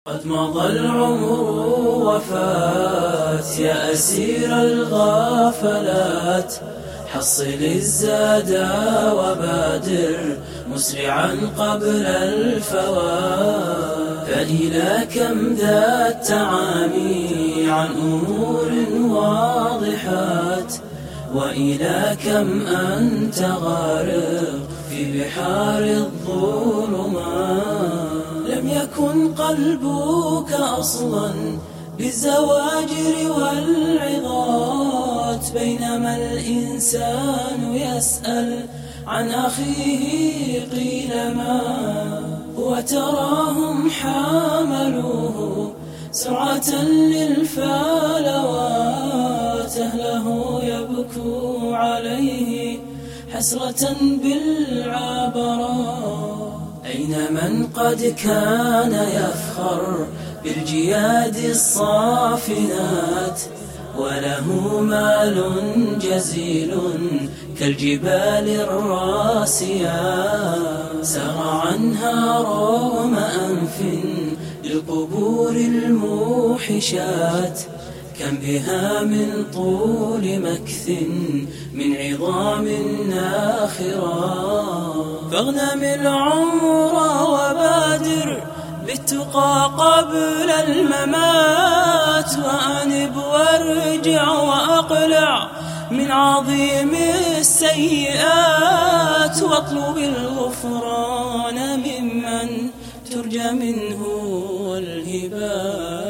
قد مضى العمر وفات يا أسير الغافلات، حصل الزاد وبادر مسرعا قبل الفوات. فإلى كم ذا التعامي عن أمور واضحات، وإلى كم أنت غارق في بحار الظلمات. لم يكن قلبك أصلا بالزواجر والعظات، بينما الإنسان يسأل عن أخيه قيل ما، وتراهم حاملوه سرعة للفالوات. أهله يبكوا عليه حسرة بالعبرات. أين من قد كان يفخر بالجياد الصافنات، وله مال جزيل كالجبال الراسيات. سار عنها رغم أنف للقبور الموحشات، كم بها من طول مكث من عظام ناخرات. فاغنم العمر وبادر بالتقى قبل الممات، وأنب وارجع وأقلع من عظيم السيئات. واطلب الغفران ممن ترجى منه الهبات.